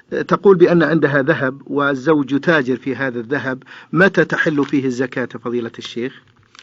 تقول بأن عندها ذهب والزوج يتاجر في هذا الذهب، متى تحل فيه الزكاة فضيلة الشيخ؟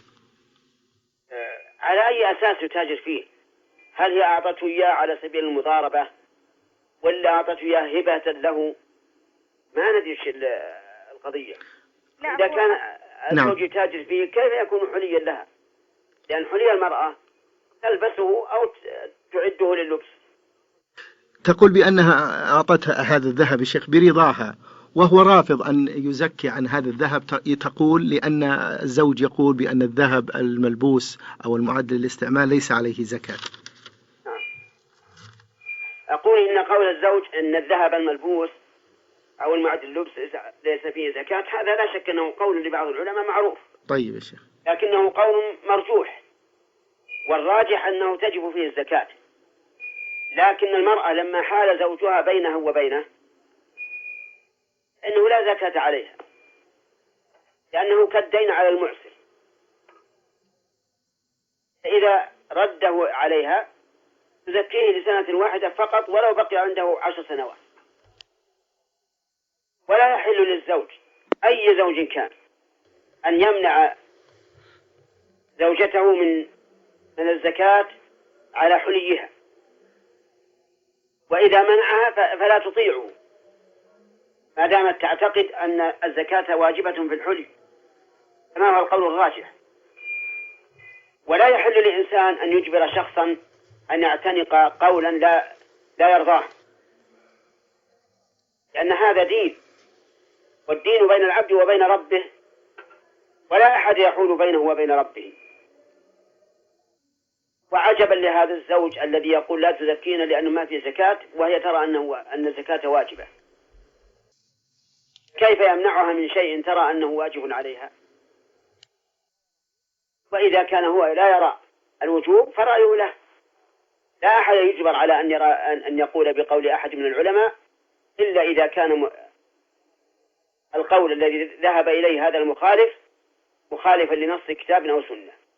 على أي أساس يتاجر فيه؟ هل هي أعطته إياه على سبيل المضاربة ولا أعطته إياه هبة له؟ ما ندري القضية. إذا كان الزوج يتاجر فيه كيف يكون حليا لها؟ لأن حلي المرأة تلبسه أو تعده لللبس. تقول بأنها أعطتها هذا الذهب الشيخ برضاها، وهو رافض أن يزكي عن هذا الذهب. تقول لأن الزوج يقول بأن الذهب الملبوس أو المعد للاستعمال ليس عليه زكاة. أقول إن قول الزوج أن الذهب الملبوس أو المعد لللبس ليس فيه زكاة، هذا لا شك أنه قول لبعض العلماء معروف. طيب يا شيخ. لكنه قول مرجوح، والراجح أنه تجب فيه الزكاة. لكن المرأة لما حال زوجها بينه وبينه أنه لا زكاة عليها، لأنه كالدين على المعسر، فإذا رده عليها تزكيه لسنة واحدة فقط ولو بقي عنده 10 سنوات. ولا يحل للزوج أي زوج كان أن يمنع زوجته من الزكاة على حليها، وإذا منعها فلا تطيعه ما دامت تعتقد أن الزكاة واجبة في الحلي، كما هو القول الراجح. ولا يحل لإنسان أن يجبر شخصا أن يعتنق قولا لا يرضاه، لأن هذا دين، والدين بين العبد وبين ربه، ولا أحد يحول بينه وبين ربه. وعجبا لهذا الزوج الذي يقول لا تزكينا لأنه ما في زكاة، وهي ترى أن الزكاة واجبة. كيف يمنعها من شيء ترى أنه واجب عليها؟ وإذا كان هو لا يرى الوجوب فرأيه له. لا أحد يجبر على أن يقول بقول أحد من العلماء إلا إذا كان القول الذي ذهب إليه هذا المخالف مخالفا لنص كتاب أو سنة.